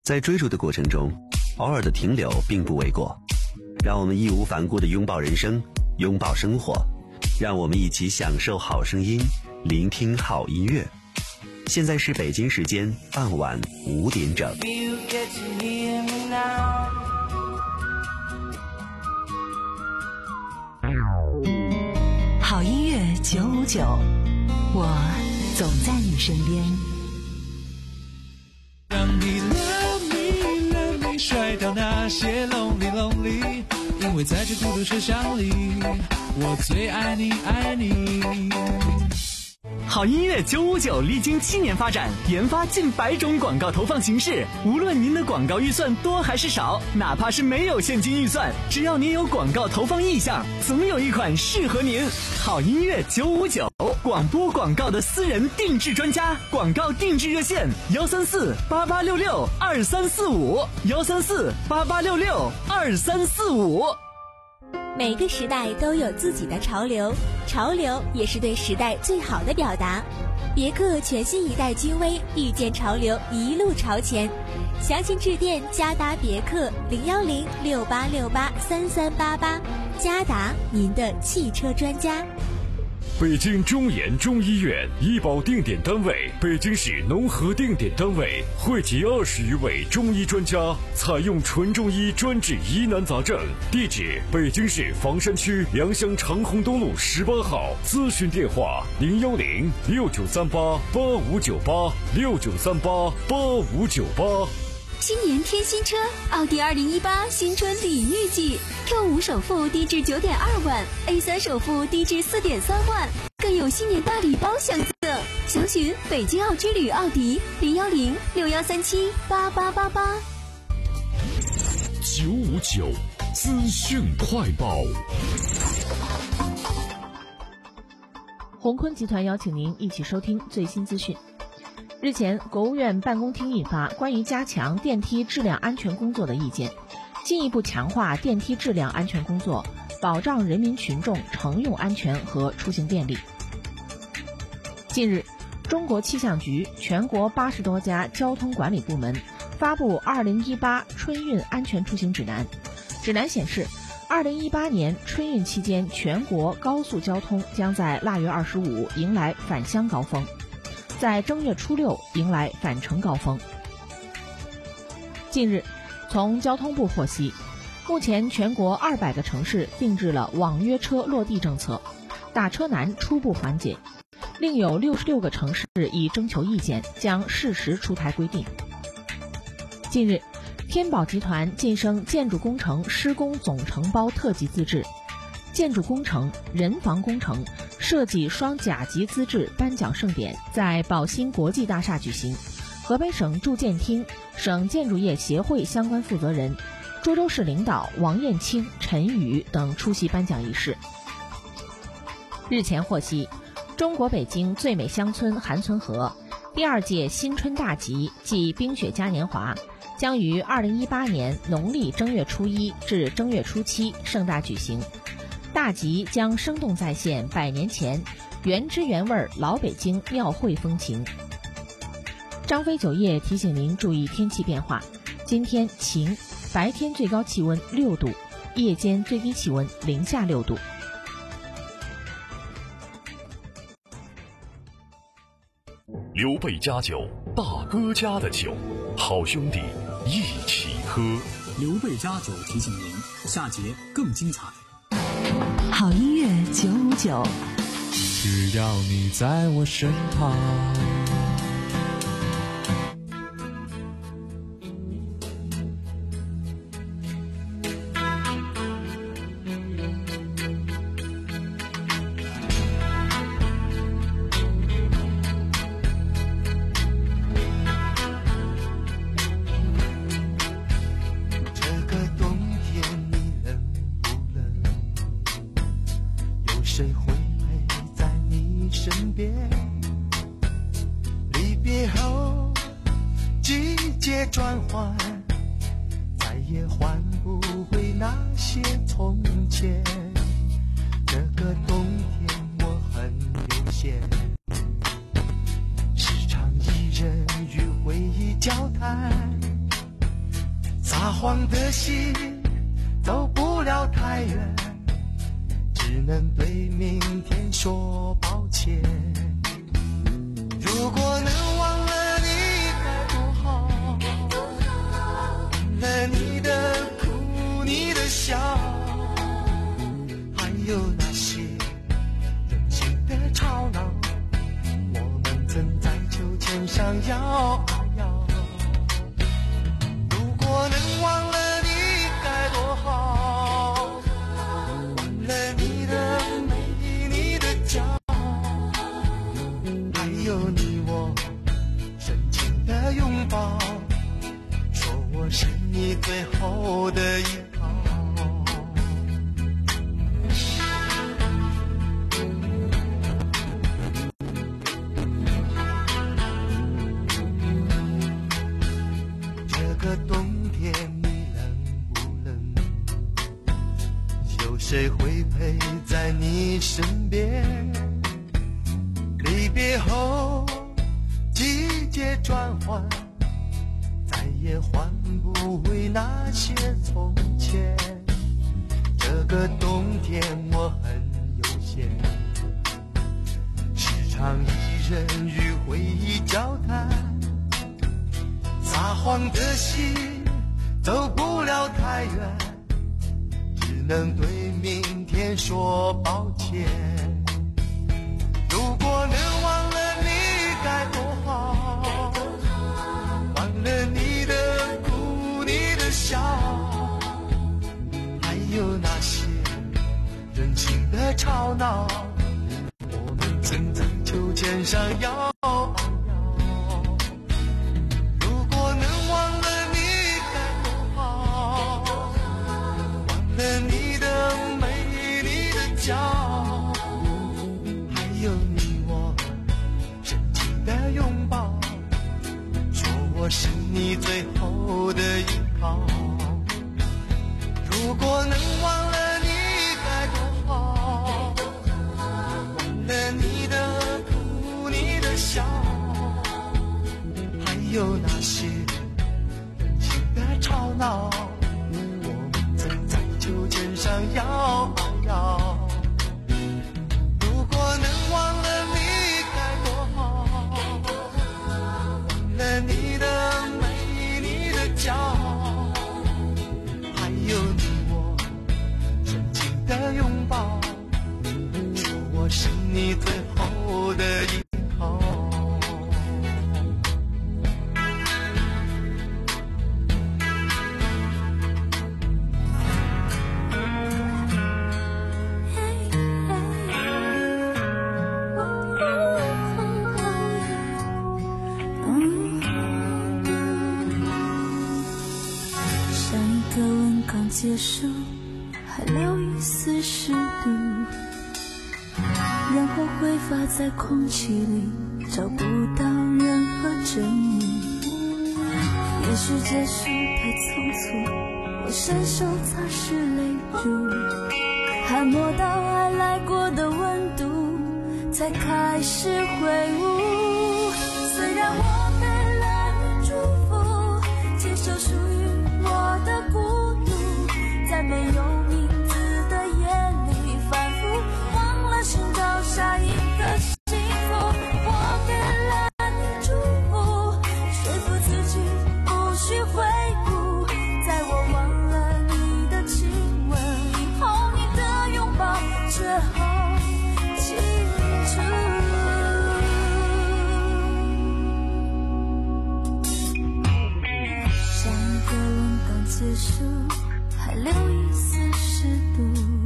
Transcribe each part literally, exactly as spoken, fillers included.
在追逐的过程中，偶尔的停留并不为过。让我们义无反顾地拥抱人生，拥抱生活，让我们一起享受好声音，聆听好音乐。现在是北京时间傍晚五点整。 好音乐九五九，我总在你身边。 让你 love me love me 甩掉那些 lonely lonely， 因为在这孤独车厢里，我最爱你爱你。 好音乐九五九历经七年发展，研发近百种广告投放形式。无论您的广告预算多还是少，哪怕是没有现金预算，只要您有广告投放意向，总有一款适合您。好音乐九五九，广播广告的私人定制专家，广告定制热线幺三四八八六六二三四五幺三四八八六六二三四五。 每个时代都有自己的潮流，潮流也是对时代最好的表达。别克全新一代君威，遇见潮流，一路朝前。详情致电嘉达别克零幺零六八六八三三八八，嘉达，您的汽车专家。 北京中研中医院医保定点单位，北京市农合定点单位，汇集二十余位中医专家，采用纯中医专治疑难杂症。地址：北京市房山区良乡长虹东路十八号。咨询电话：零幺零六九三八八五九八六九三八八五九八。 新年添新车，奥迪二零一八新春礼遇季 ，Q 五首付低至九点二万 ，A 三首付低至四点三万，更有新年大礼包相赠。详询北京奥之旅奥迪零幺零六幺三七八八八八。 九五九资讯快报。 宏坤集团邀请您一起收听最新资讯。日前，国务院办公厅印发关于加强电梯质量安全工作的意见，进一步强化电梯质量安全工作，保障人民群众乘用安全和出行便利。近日，中国气象局全国八十多家交通管理部门发布二零一八春运安全出行指南。指南显示，二零一八年春运期间，全国高速交通将在腊月二十五迎来返乡高峰，在正月初六迎来返程高峰。近日，从交通部获悉，目前全国二百个城市定制了网约车落地政策，打车难初步缓解，另有六十六个城市已征求意见，将适时出台规定。近日，天宝集团晋升建筑工程施工总承包特级资质，建筑工程、人防工程、设计双甲级资质颁奖盛典在宝兴国际大厦举行，河北省住建厅、省建筑业协会相关负责人、涿州市领导王艳清、陈宇等出席颁奖仪式。日前获悉，中国北京最美乡村韩村河第二届新春大集暨冰雪嘉年华将于二零一八年农历正月初一至正月初七盛大举行。大集将生动再现百年前原汁原味老北京庙会风情。张飞酒业提醒您注意天气变化，今天晴，白天最高气温六度，夜间最低气温零下六度。 刘备家酒，大哥家的酒，好兄弟一起喝。 刘备家酒提醒您，下节更精彩。 好音乐九五九， 只要你在我身旁。 谁会陪在你身边？离别后，季节转换，再也换不回那些从前。这个冬天我很悠闲，时常一人与回忆交谈。 撒谎的心走不了太远，只能对明天说抱歉。如果能忘了你该多好，忘了你的哭你的笑，还有那些人情的吵闹，我们曾在秋千上摇摇。如果能忘了你该多好，忘了你的美你的骄傲，还有你我深情的拥抱，说我是你最后的依靠。这个冬天你冷不冷？有谁会陪在你身边？离别后季节转换，再也换不回那些从前。这个冬天我很悠闲，时常一人与回忆交谈。撒谎的心走不了太远，只能对明天说抱歉。如果能忘了你该多好，忘了你的哭你的笑，还有那些人情的吵闹，我们曾在秋千上摇摇。如果能忘了你该多好，忘了你的美你的骄傲，还有你我深情的拥抱，说我是你最后的依靠。如果能忘了你该多好，忘了你的哭你的笑，还有那些人情的吵闹，我们曾在秋千上摇摇。如果能忘了你该多好，忘了你的美你的骄傲，还有你我深情的拥抱，说我是你最后的依靠。 上一个吻刚结束，还留一丝湿度，然后挥发在空气里，找不到任何证明。也许结束太匆促，我伸手擦拭泪珠，还摸到爱来过的温度，才开始挥舞。虽然我给了你祝福，接受属于我的孤独，在没有名字的夜里反复忘了寻找下一个幸福。我给了你祝福，说服自己不需回顾，在我忘了你的亲吻以后，你的拥抱却好清楚。上一个吻刚结束，还留一丝湿度，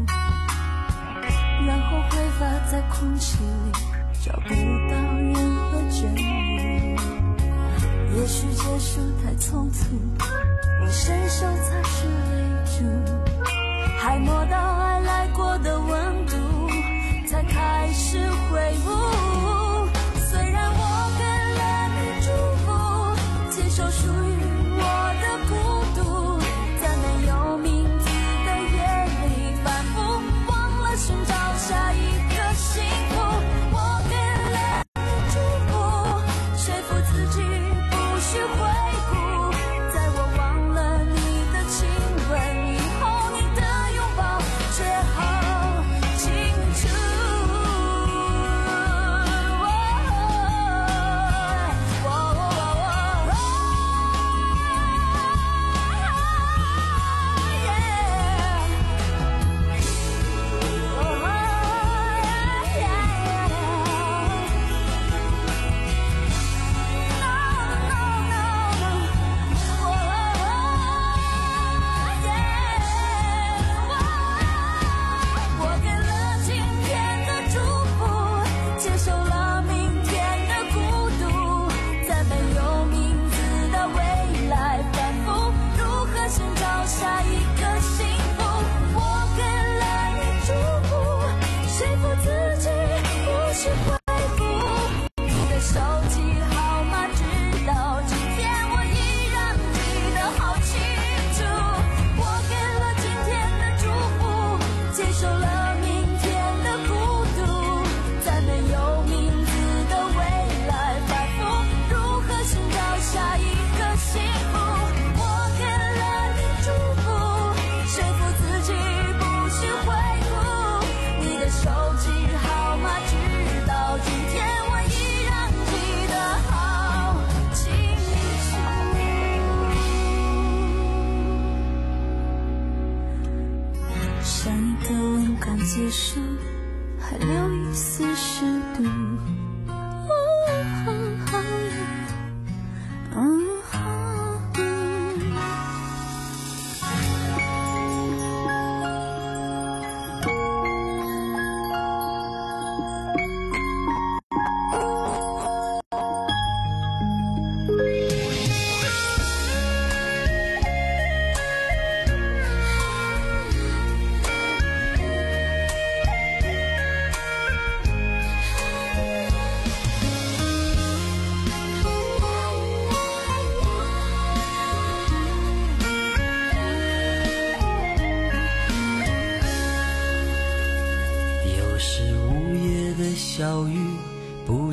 然后挥发在空气里，找不到任何证据。也许结束太匆促，我伸手擦拭泪珠，还摸到爱来过的温度，才开始挥舞。虽然我给了你祝福，接受属于我的孤独，在没有名字的夜里反复忘了寻找下一个幸福。我给了你祝福，说服自己不需回顾，在我忘了你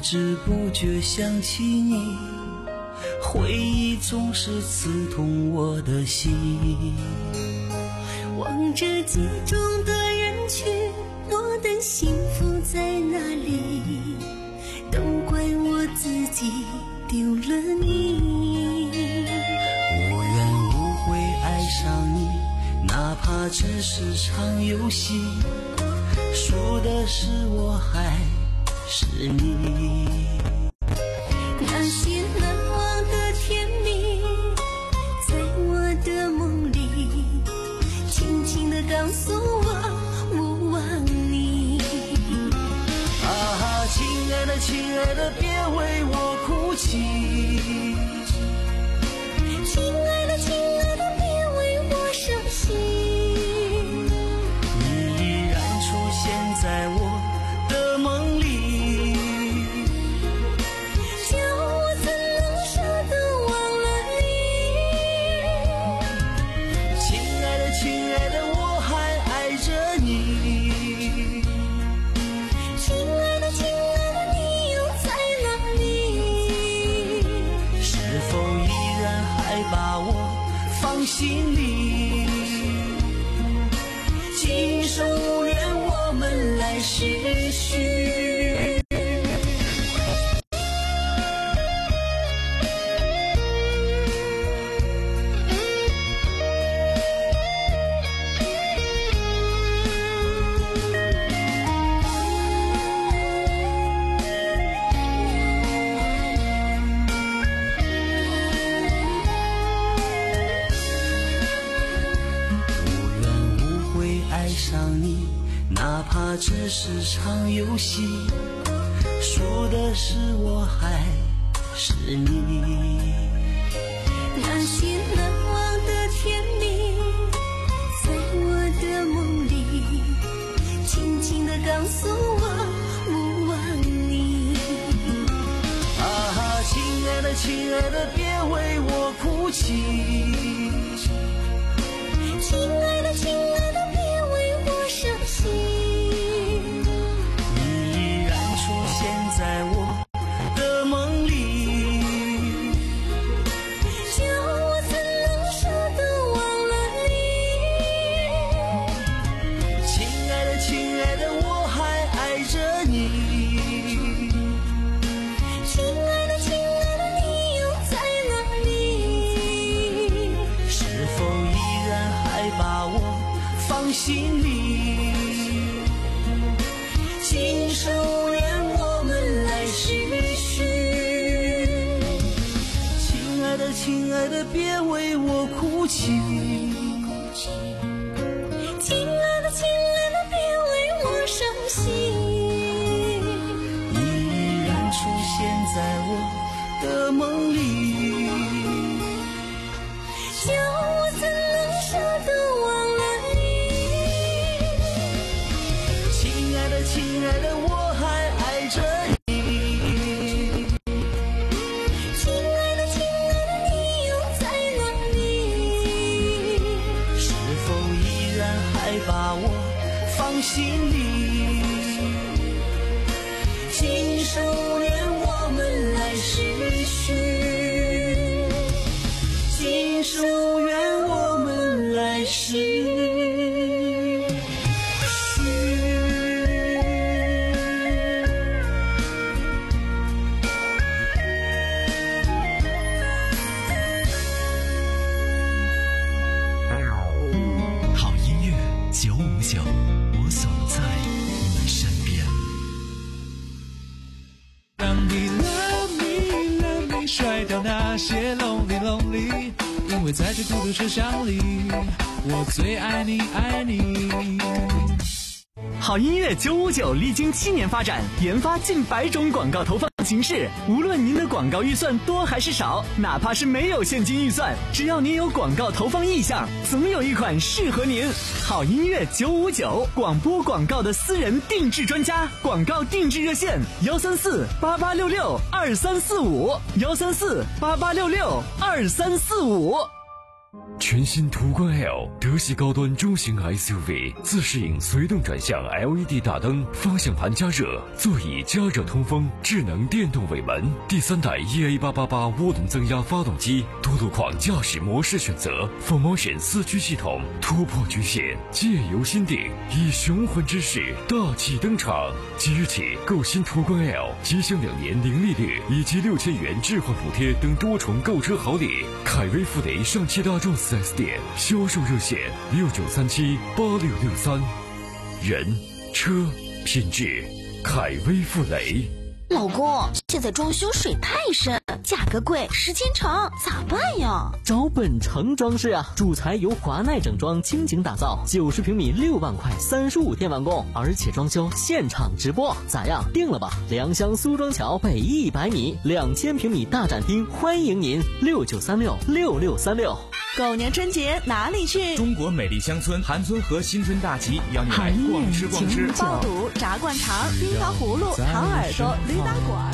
知不觉想起你，回忆总是刺痛我的心。 望着街中的人群，我的幸福在哪里？都怪我自己丢了你。 无缘无悔爱上你，哪怕只是场游戏，输的是我还是你。 那些难忘的甜蜜，在我的梦里轻轻地告诉我勿忘你。 啊，亲爱的亲爱的别为我哭泣， 亲爱的亲爱的别为我伤心。 你依然出现在我的梦里， 叫我怎能舍得忘了你。 亲爱的亲爱的我还爱着你， 亲爱的亲爱的你又在哪里？ 是否依然还把我放心里？今生无缘我们来世续。哪怕只是场游戏，输的是我还是你。 那些难忘的甜蜜，在我的梦里轻轻地告诉我勿忘你。 啊，亲爱的亲爱的别为我哭泣， 亲爱的亲爱的别为我伤心。 你依然出现在我的梦里， 叫我怎能舍得忘了你。 亲爱的亲爱的我还爱着你， 亲爱的亲爱的你又在哪里？ 是否依然还把我放心里？今生无缘我们来世续。亲爱的亲爱的别为我哭泣， 亲爱的亲爱的别为我伤心。 你依然出现在我的梦里， 叫我怎能舍得忘了你。 亲爱的亲爱的我还爱着你， 亲爱的亲爱的你又在哪里？ 是否依然还把我放心里？今生无缘我们来世续，今生无缘我们来世续。 好音乐九五九，我总在你身边。 让你 love me love me 甩掉那些 lonely lonely， 因为在这孤独车厢里，我最爱你爱你。 好音乐九五九历经七年发展，研发近百种广告投放形式。无论您的广告预算多还是少，哪怕是没有现金预算，只要您有广告投放意向，总有一款适合您。好音乐九五九，广播广告的私人定制专家，广告定制热线：幺三四八八六六二三四五，幺三四八八六六二三四五。 全新途观 L 德系高端中型 S U V， 自适应随动转向 L E D 大灯，方向盘加热，座椅加热通风，智能电动尾门，第三代 E A 八八八涡轮增压发动机，多路况驾驶模式选择 ，four motion 四驱系统，突破局限，借由心定，以雄浑之势大气登场。即日起购新途观 L， 即享两年零利率以及六千元置换补贴等多重购车好礼。凯威富雷上汽大众四 S 店销售热线六九三七八六六三。人车品质，凯威富雷。 老公，现在装修水太深，价格贵，时间长，咋办呀？ 找本城装饰啊，主材由华奈整装精精打造，九十平米六万块，三十五天完工，而且装修现场直播，咋样？定了吧？良乡苏庄桥北一百米，两千平米大展厅，欢迎您，六九三六六六三六。 狗年春节哪里去？ 中国美丽乡村韩村和新春大集，邀你来逛吃逛吃。 爆肚、炸灌肠、冰糖葫芦、糖耳朵、驴打滚。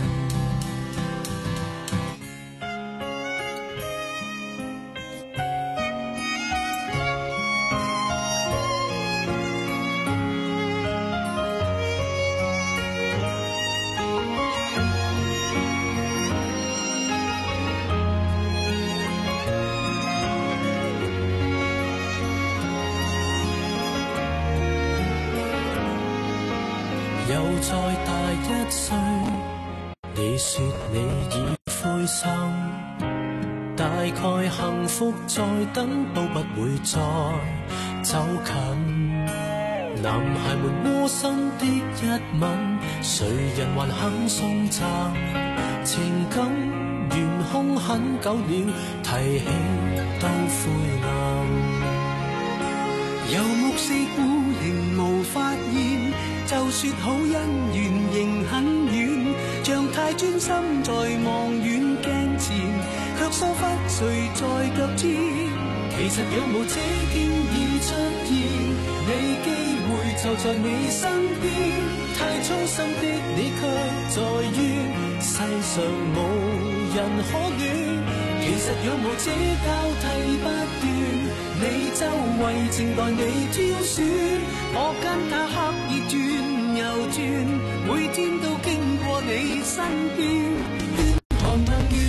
又再大一歲，你說你已灰心，大概幸福再等都不會再走近。男孩們窩心的一吻，誰人還肯送贈？情感懸空很久了，提起都灰暗。遊目四顧仍無發現，就說好姻緣仍很遠，像太專心在望遠鏡前，卻疏忽誰在腳尖。其實仰慕這天已出現，你機會就在你身邊，太衷心的你卻在怨，世上無人可戀。其實仰慕這交替不斷，你周圍靜待你挑選，我跟他刻意轉又轉，每天都經過你身邊，喧寒問雨。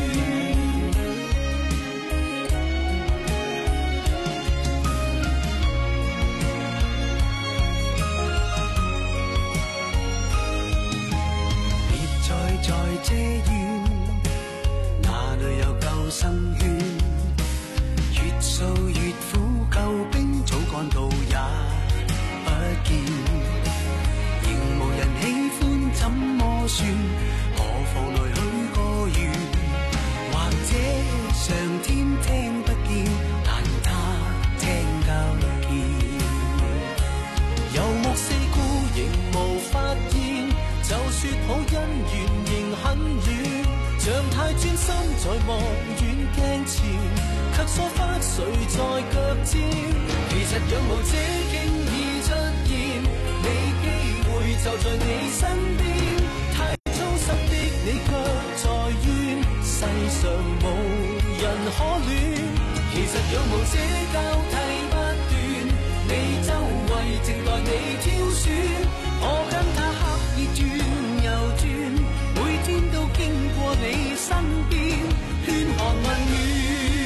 別再在這院，哪裏有救生圈？越數越苦，救兵早趕到也不見，仍無人喜歡怎麼算？何妨來許個願，或者上天聽不見，但他聽得見。遊目四顧仍無發現，就說好姻緣仍很遠，像太專心在望遠鏡前，卻疏忽誰在腳尖。其實仰慕這經已出現，你機會就在你身邊，太忠心的你卻在怨，世上無人可戀。其實仰慕這交替不斷，你周圍靜待你挑選，我跟他刻意轉又轉，每天都經過你身邊，喧寒問雨。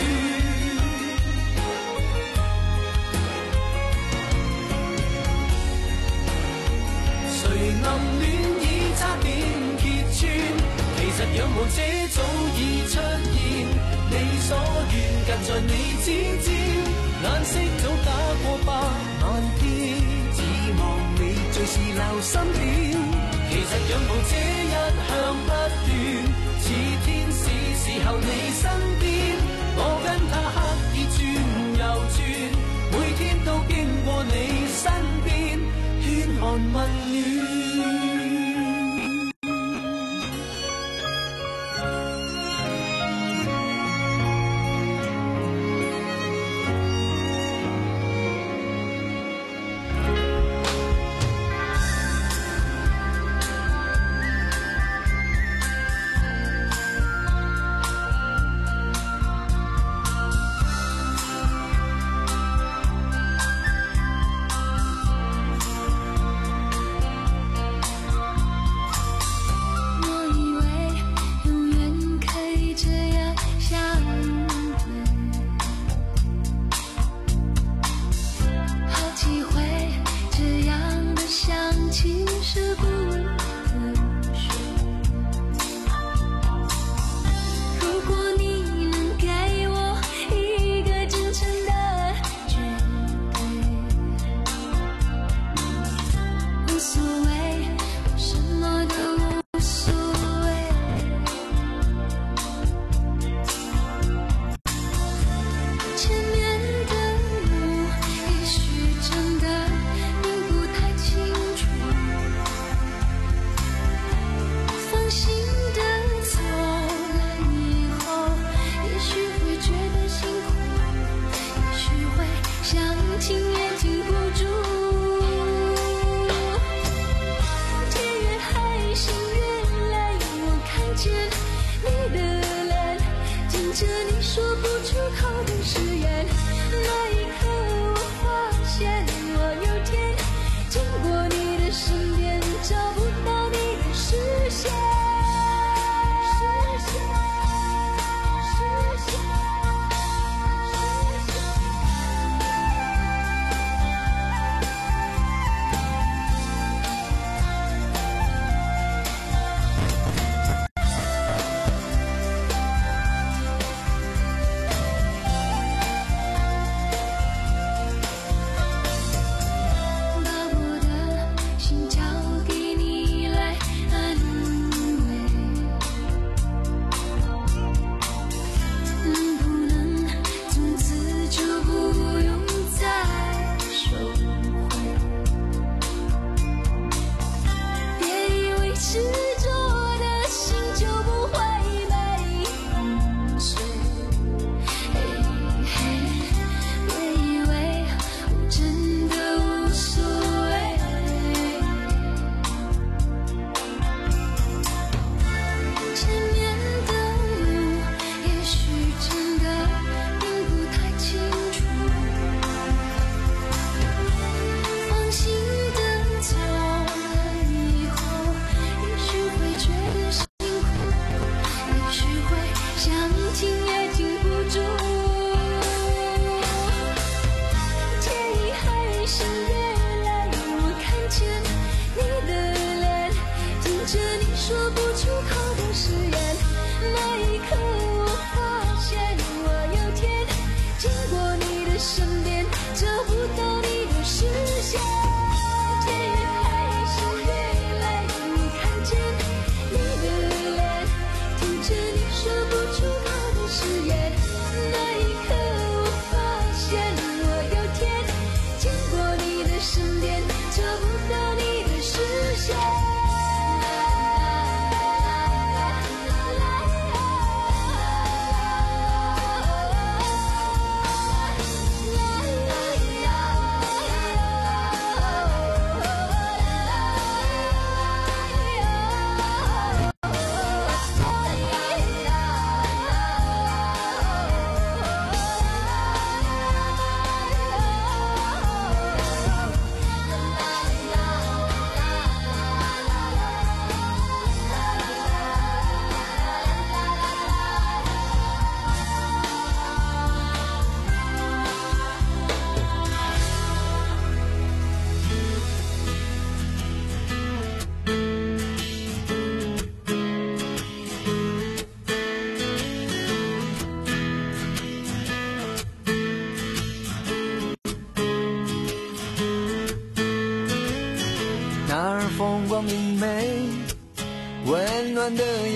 暗戀已差點揭穿，其實仰慕這早已出現，你所願近在你指尖，顏色早打過百萬遍，只望你隨時留心點。其實仰慕這一向不斷，似天使時候你身邊，我跟他刻意轉又轉，每天都經過你身邊，喧寒問暖。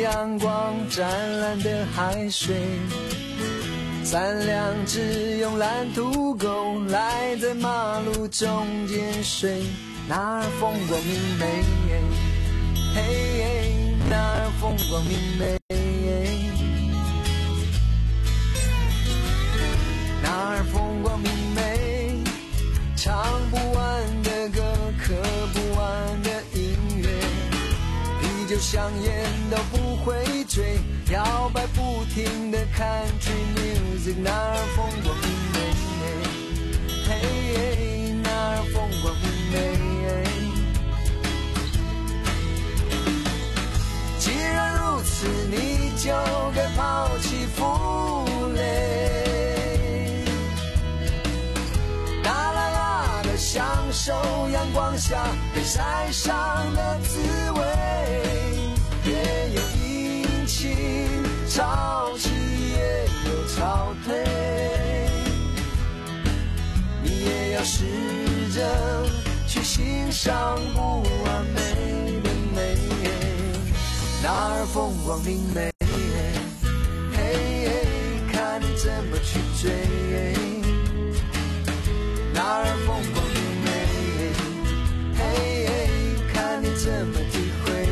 阳光湛蓝的海水，三两只慵懒土狗赖在马路中间睡，那儿风光明媚，嘿，那儿风光明媚，那儿风光明媚，唱不完的歌，刻不完的音乐，啤酒香烟都不会醉，摇摆不停的 Country Music， 那儿风光明媚，嘿，那儿风光明媚。既然如此，你就该抛弃负累，大啦啦的享受阳光下被晒伤的滋味，也有阴晴潮起，也有潮退，你也要试着去欣赏不完美的美，那儿风光明媚，嘿，看你怎么去追，那儿风光明媚，嘿，看你怎么体会，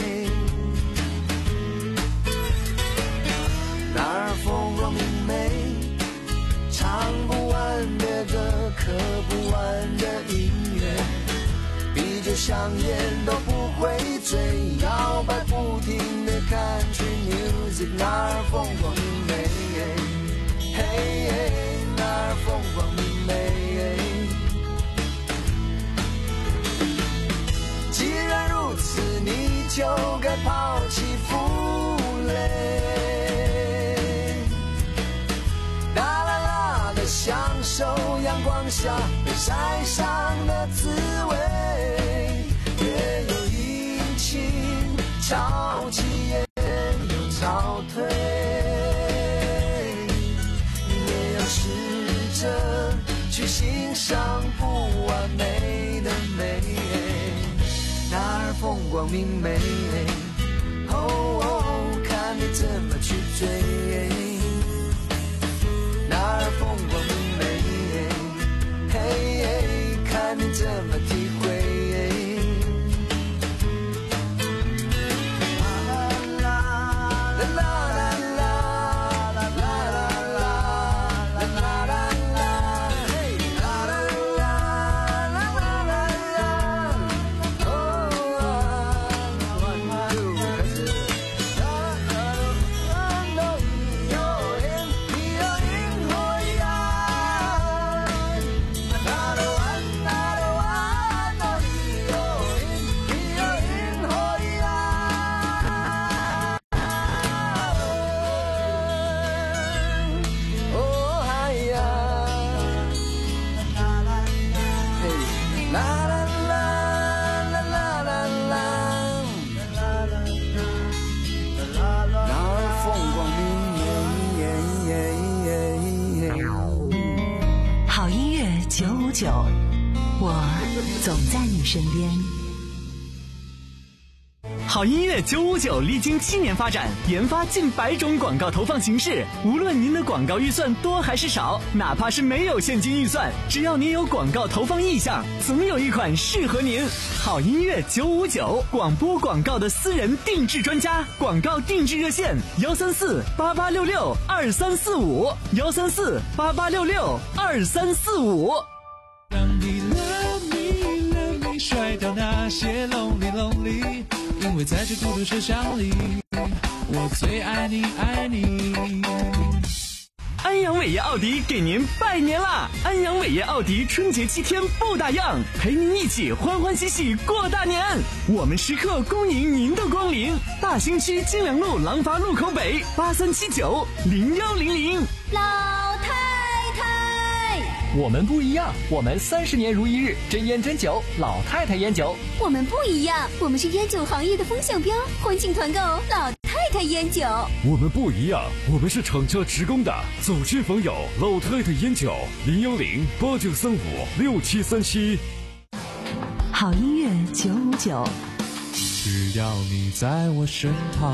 那儿风光明媚，唱不完的歌，刻不完的音乐，啤酒香烟都不会醉，摇摆不停的 Country Music， 那儿风光明媚，嘿，那儿风光明媚。既然如此，你就该抛弃负累，大啦啦的享受阳光下被晒伤的滋味，也有阴晴潮起，也有潮退，你也要试着去欣赏不完美的美，那儿风光明媚，哦哦，看你怎么去追，那儿风光明媚，嘿，看你怎么体会。 我总在你身边。 好音乐九五九历经七年发展，研发近百种广告投放形式。无论您的广告预算多还是少，哪怕是没有现金预算，只要您有广告投放意向，总有一款适合您。好音乐九五九，广播广告的私人定制专家，广告定制热线：幺三四八八六六二三四五，幺三四八八六六二三四五。 让你 love me love me 甩掉那些 lonely lonely， 因为在这孤独车厢里，我最爱你爱你。 安阳伟业奥迪给您拜年啦！安阳伟业奥迪春节七天不打烊，陪您一起欢欢喜喜过大年。我们时刻恭迎您的光临。大兴区金良路廊坊路口北八三七九零幺零零。 老太太， 我们不一样，我们三十年如一日，真烟真酒，老太太烟酒。 我们不一样，我们是烟酒行业的风向标，欢庆团购老太太烟酒。 我们不一样，我们是厂家职工的，走亲访友，老太太烟酒，零幺零八九三五六七三七。 好音乐九五九， 只要你在我身旁。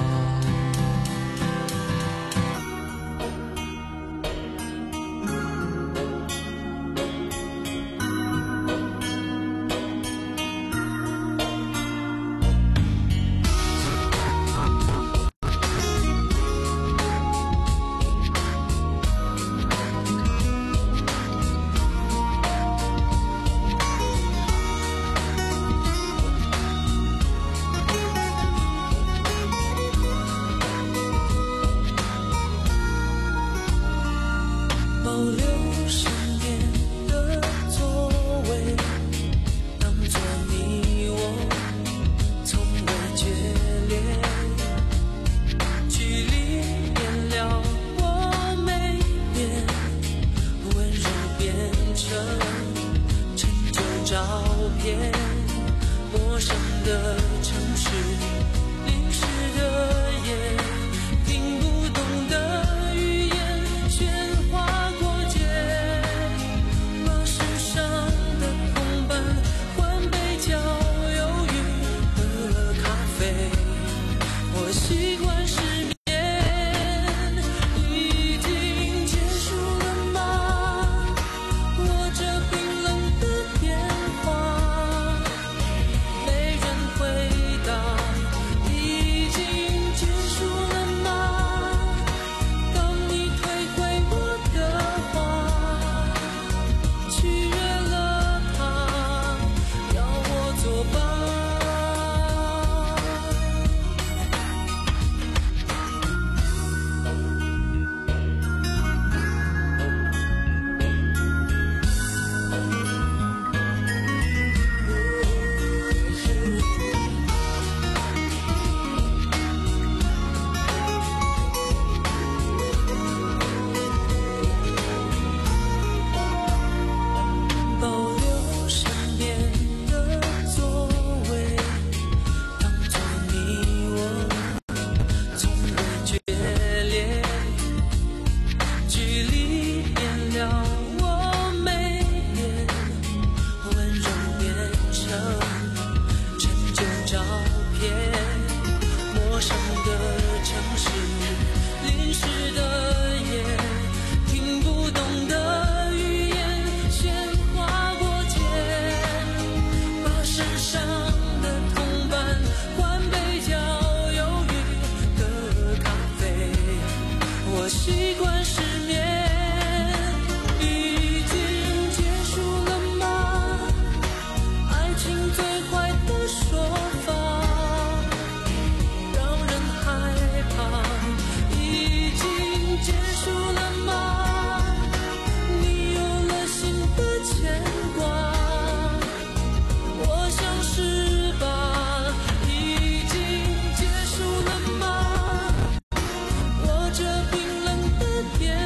这冰冷的天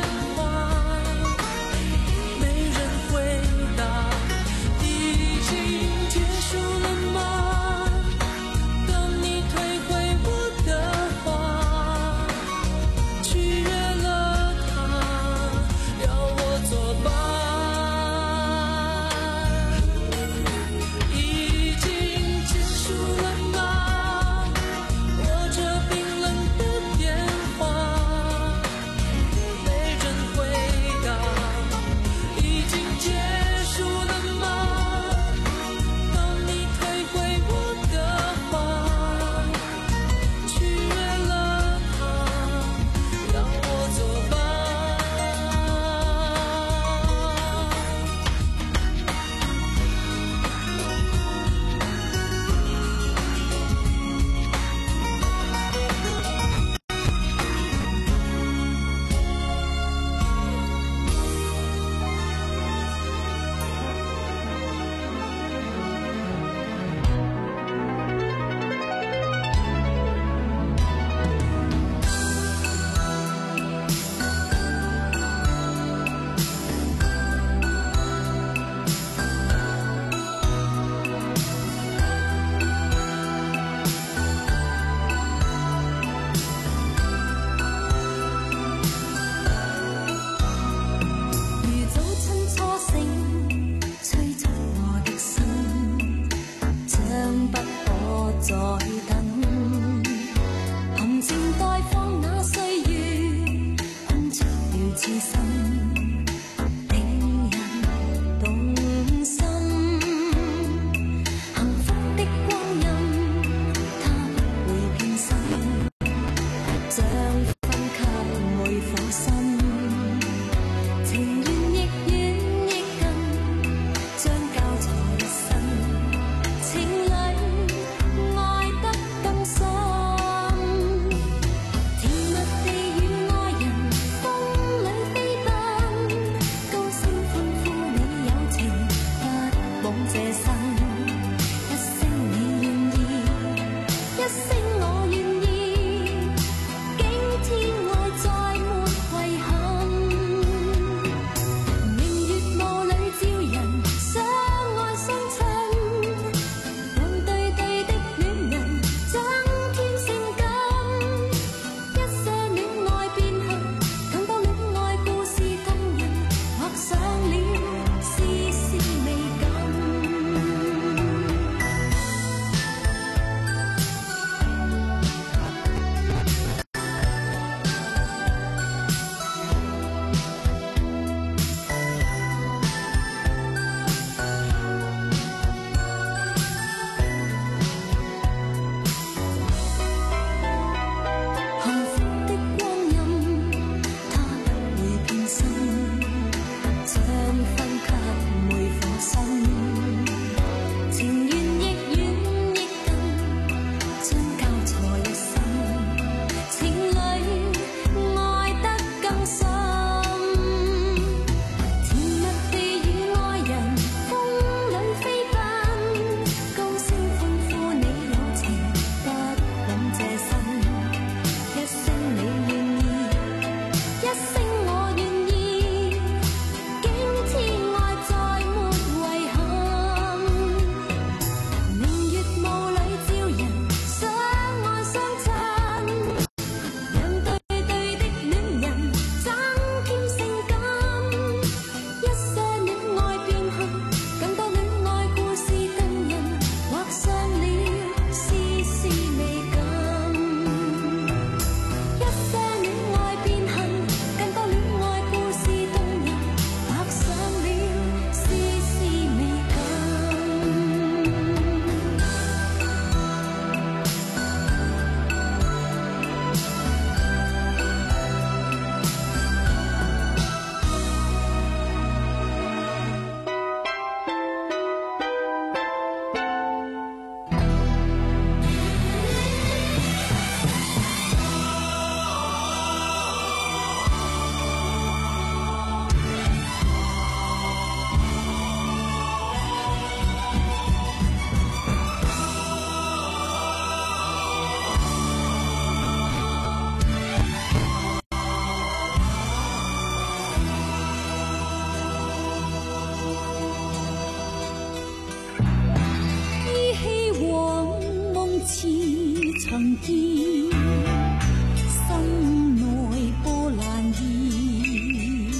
見，心內波瀾現。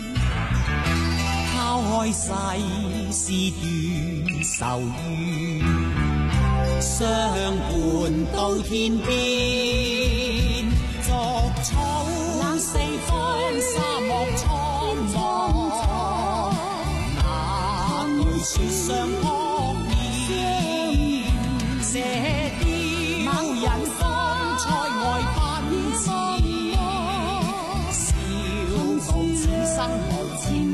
拋開世事斷愁怨，相伴到天邊。逐草冷四方，沙漠蒼茫，那句說相撲面，射雕人方塞外奔馳，笑傲此生無纏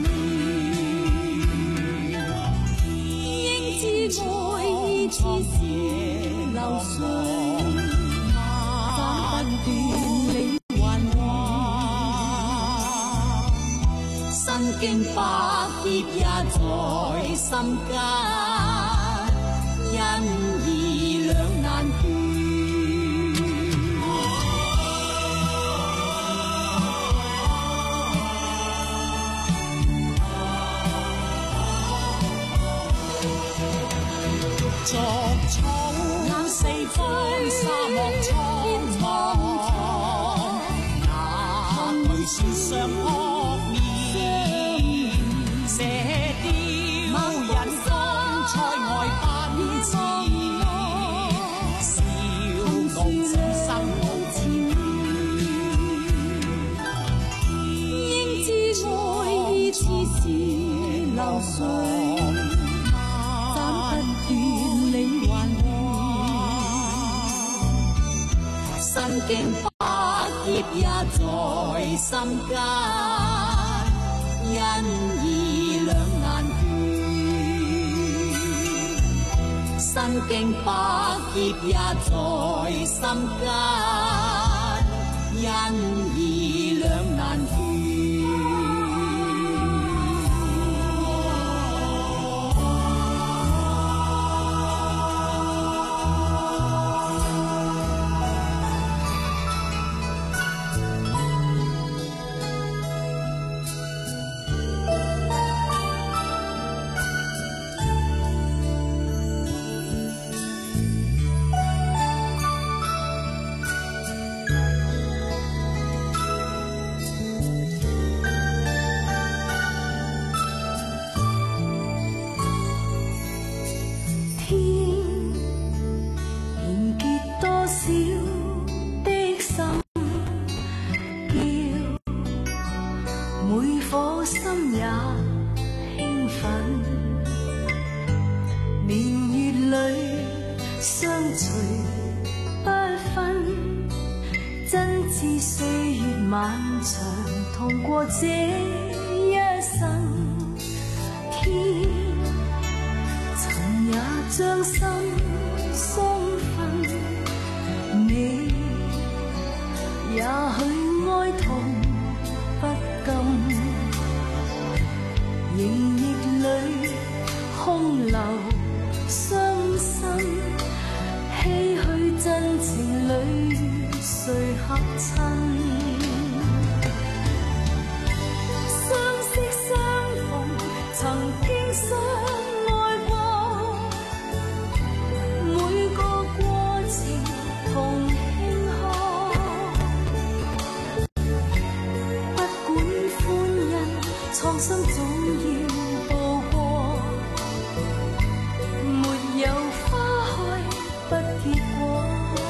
綿。應知愛意似是流水，斬不斷理還亂，身經百劫也在心間，因義兩難斷。逐草冷四方，沙漠蒼茫，那句說相撲面，射雕人方塞外奔馳，笑傲此生無纏綿。應知愛意似是流水，身經百劫也在心間，因義兩難斷。身經百劫也在心間，因義兩難斷。這一生，天曾也將心鬆分，你也許哀痛不禁，凝液裏空留傷心，唏噓真情裏誰合襯？曾經相愛過，每個過程同慶賀，不管歡欣創傷總要渡過，沒有花開不結果，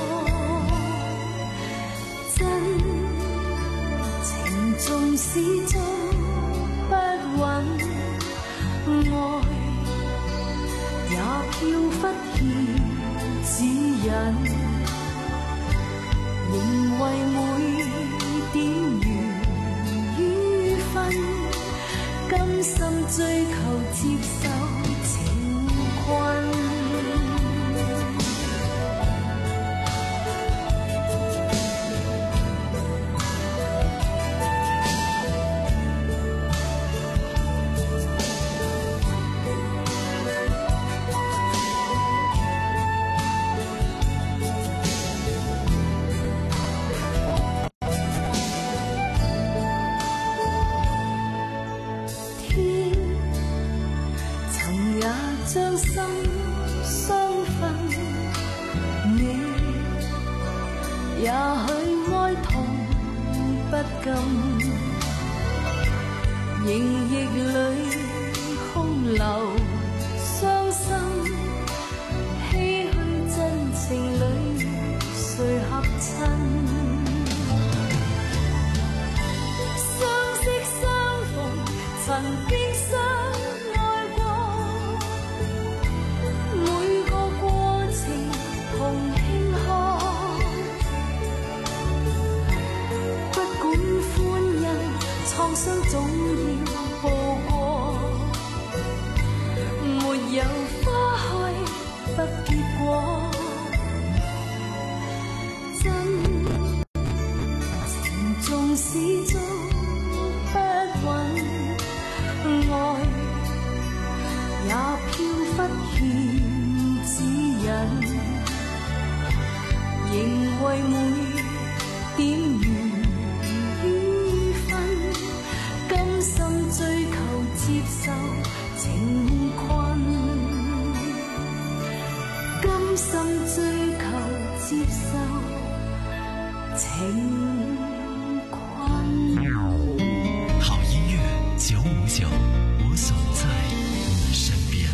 真情縱始終不穩，愛也飄忽欠指引，仍為每點緣與分，甘心追求接受情困。 不禁，凝液里空留伤心，唏嘘真情里谁合衬？相识相逢，曾经相爱过，每个过程同庆贺。不管歡欣，創傷總要步過，沒有花開不結果。真情縱始終不穩，愛也飄忽欠指引，仍為每點緣於分，甘心追求接受情困，甘心追求接受情困。 好音乐九五九，我总在你身边。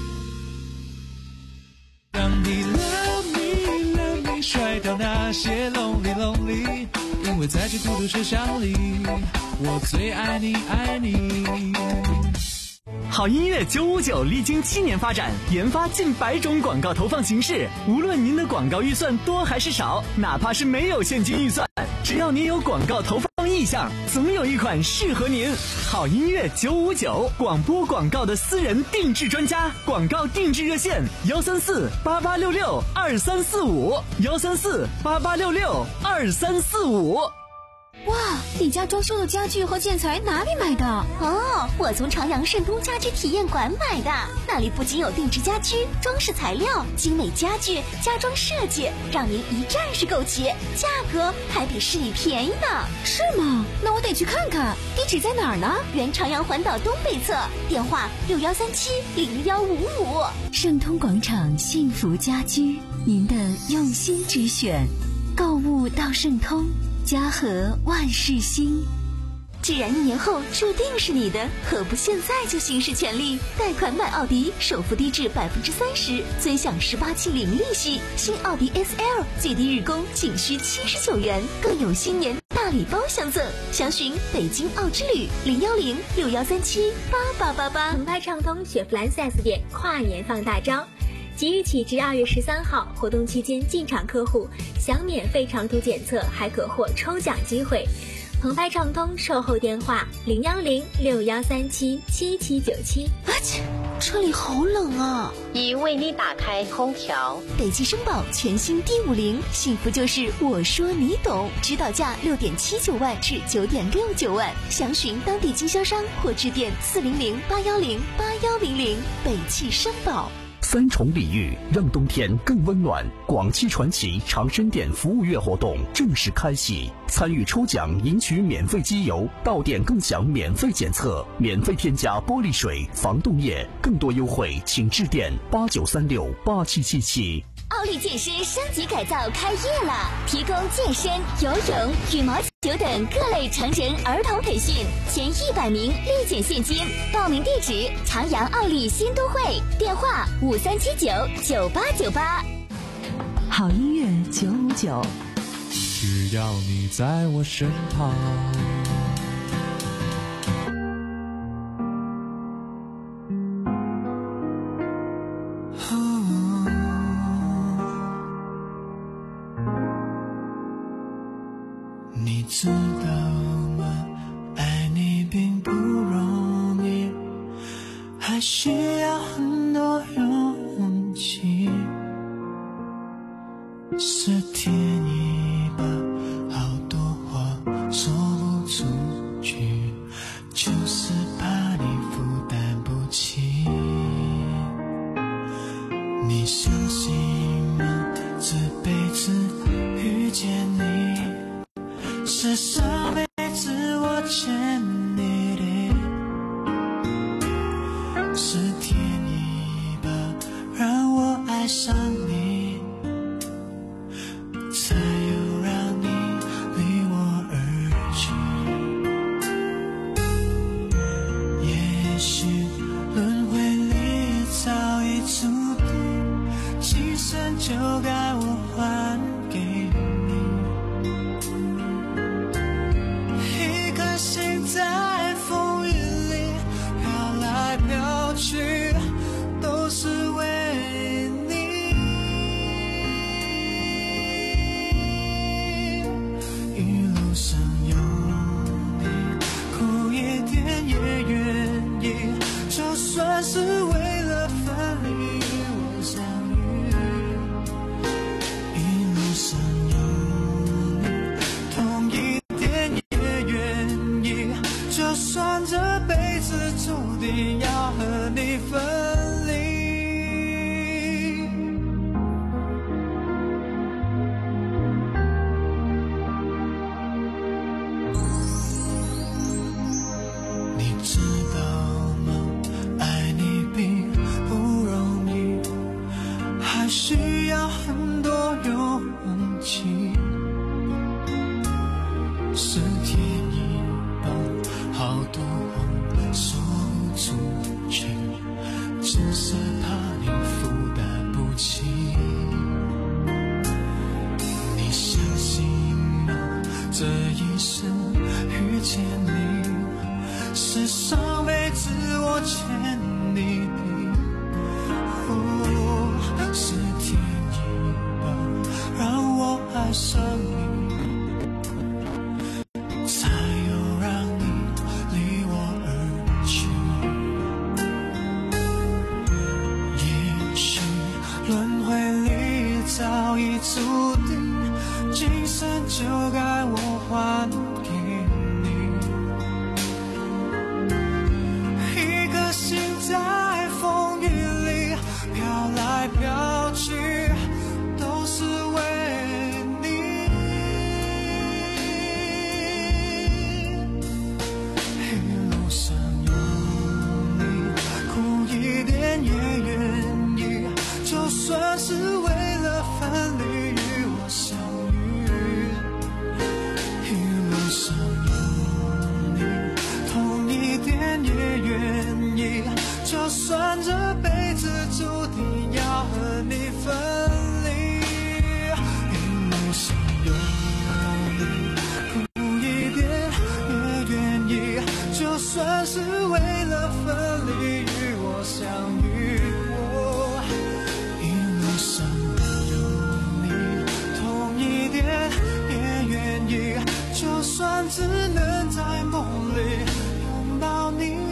让你 love me love me 甩掉那些 lonely lonely， 因为在这孤独车厢里，我最爱你爱你。 好音乐九五九历经七年发展，研发近百种广告投放形式。无论您的广告预算多还是少，哪怕是没有现金预算，只要您有广告投放意向，总有一款适合您。好音乐九五九，广播广告的私人定制专家，广告定制热线幺三四八八六六二三四五幺三四八八六六二三四五。 哇，你家装修的家具和建材哪里买的？哦，我从朝阳盛通家居体验馆买的。那里不仅有定制家居、装饰材料、精美家具、家装设计，让您一站式购齐，价格还比市里便宜呢。是吗？那我得去看看。地址在哪儿呢？原朝阳环岛东北侧，电话六幺三七零幺五五。 盛通广场幸福家居，您的用心之选。购物到盛通，家和万事兴。 既然一年后注定是你的，何不现在就行使权利？贷款买奥迪，首付低至百分之三十，尊享十八期零利息。新奥迪 S L 最低日供仅需七十九元，更有新年大礼包相赠。详询北京奥之旅零幺零六幺三七八八八八。 澎湃畅通雪佛兰 四 S 店跨年放大招。即日起至二月十三号，活动期间进场客户享免费长途检测，还可获抽奖机会。澎湃畅通售后电话零幺零六幺三七七七九七。 啊切，车里好冷啊！ 已为你打开空调。 北汽绅宝全新 D 五零，幸福就是我说你懂，指导价六点七九万至九点六九万，详询当地经销商或致电四零零八幺零八幺零零。北汽绅宝。 三重礼遇，让冬天更温暖。广汽传祺长生店服务月活动正式开启，参与抽奖赢取免费机油，到店更享免费检测，免费添加玻璃水、防冻液。更多优惠请致电八九三六八七七七。 奥利健身升级改造开业了，提供健身、游泳、羽毛球等各类成人儿童培训，前一百名立减现金。报名地址：朝阳奥利新都会，电话五三七九九八九八。 好音乐九五九， 只要你在我身旁。 你知道吗？爱你并不容易，还需要很多勇气。是天意吧，好多话说不出去，就是怕你负担不起。你相信吗？这辈子遇见你，是上辈子我欠你的，是天意颗心在风雨里飘来飘去，都是为你。一路上有你，苦一点也愿意，就算是为了分离与我相遇。一路上有你，痛一点也愿意，就算这辈子注定要和你分离。你知道吗？爱你并不容易，还需要很多勇气。是天意吧，好多话说不出去，只是怕你负担不起。你相信吗？这一生遇见你，是上辈子我欠你的。哦，是天意吧，让我爱上你，才有让你离我而去。也许轮回里早已注定，今生就该我还给你。一颗心在风雨里飘来飘去，都是为你。一路上有你，苦一点也愿意，就算是为了分离与我相遇。一路上有你，痛一点也愿意，就算这辈子注定要和你分离。一路上有你，苦一点也愿意，就算是为了分离与我相遇。哦，一路上有你，痛一点也愿意，就算只能在梦里拥抱你。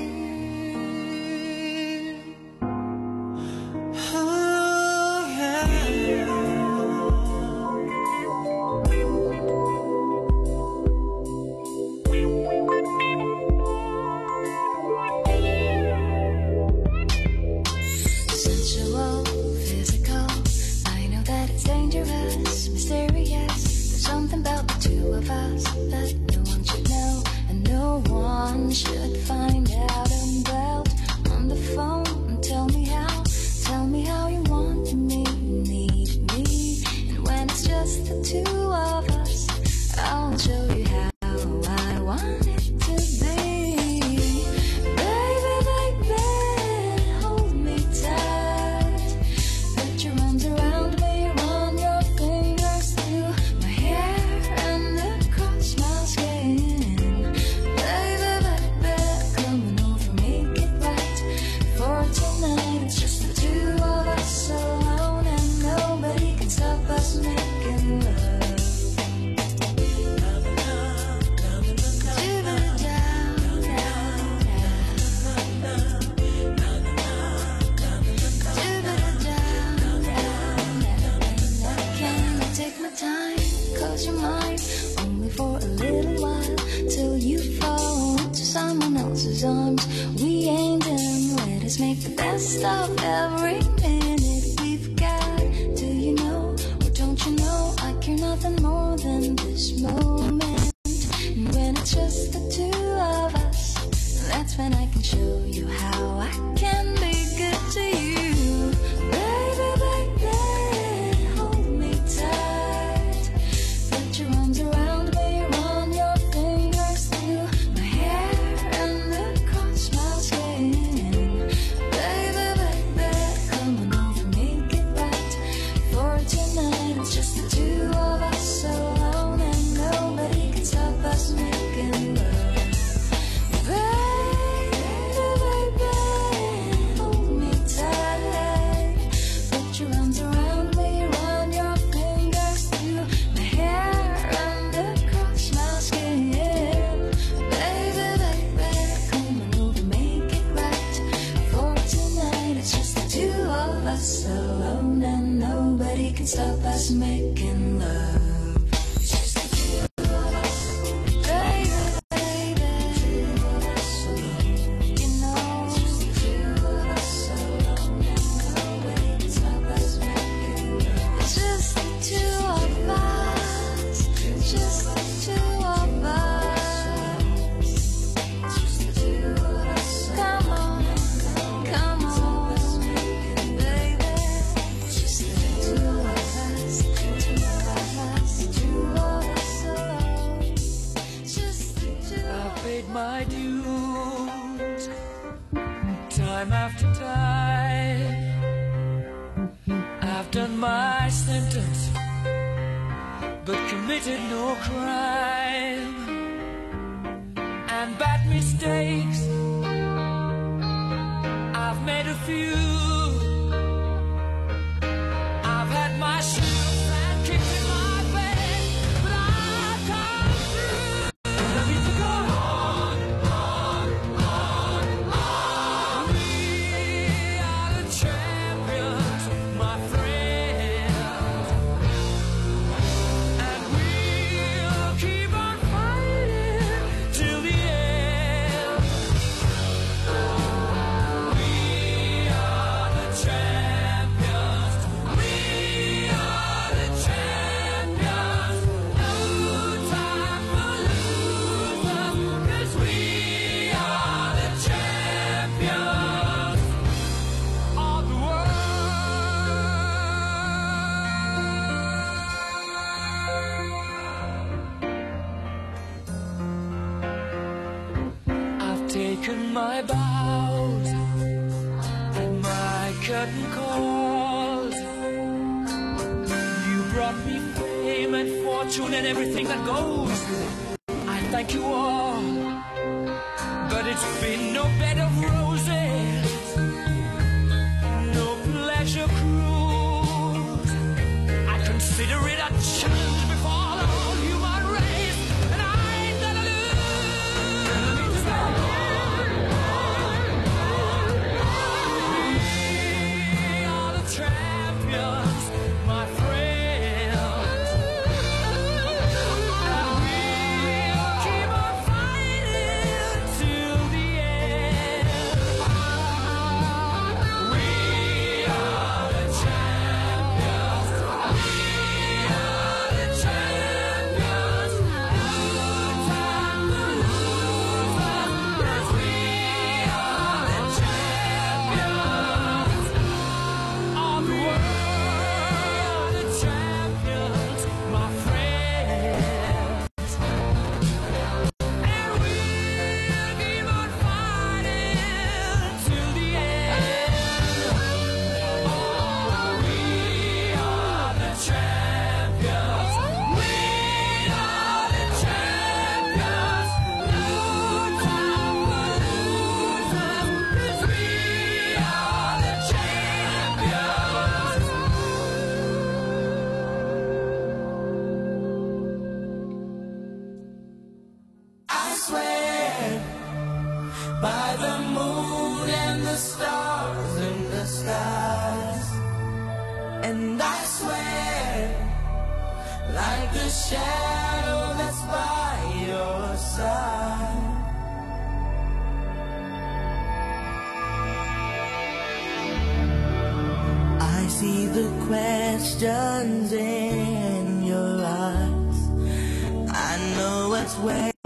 Sensual, physical, I know that it's dangerous, mysterious. There's something about the two of us that no one should know, and no one should find out about. On the phone, tell me how, tell me how you want me, need me. And when it's just the two of us, I'll show you how I want it to be. Baby, baby, hold me tight. Put your arms around me, run your fingers through my hair and across my skin. Baby, baby, coming over, make it right. For tonight, it's just the two of us alone, and nobody can stop us making love. Can I take my time? Close your mind, only for a little while, till you fall into someone else's arms. We ain't done, let us make the best of every minute we've got. Do you know, or don't you know, I care nothing more than this moment. And when it's just the two of us, that's when I can show you how I can be good to you. Baby, baby, hold me tight. Put your arms around me, run your fingers through my hair and across my skin. Baby, baby, come on over, make it right. For tonight, it's just the two of us alone, and nobody can stop us making love. paid my dues time after time. I've done my sentence, but committed no crime. And bad mistakes, I've made a few. I've had my shoes and kicks in my face, but I've come through. Let me to go on, on, on, on. We are the champions, my friends, and we'll keep on fighting till the end. We are the champions. We are the champions. No time for losers, 'cause we are the champions of the world. I've taken my bows and my curtain calls. You brought me fame and fortune and everything that goes. I thank you all, but it's been no bed of roses, no pleasure cruise. I consider it a challenge before the whole human race, and I ain't gonna lose. We are the champions, my friends, and we'll keep on fighting till the end. We are the champions. We are the champions. No time for losers, 'cause we are the champions of the world. The champions, my friends, and we'll keep on fighting till the end. Oh, we are the champions. We are the champions. No time for losers, 'cause we are the champions. I swear by the moon and the stars in the skies, and I swear like the shadow that's by your side. I see the questions in your eyes. I know what's waiting.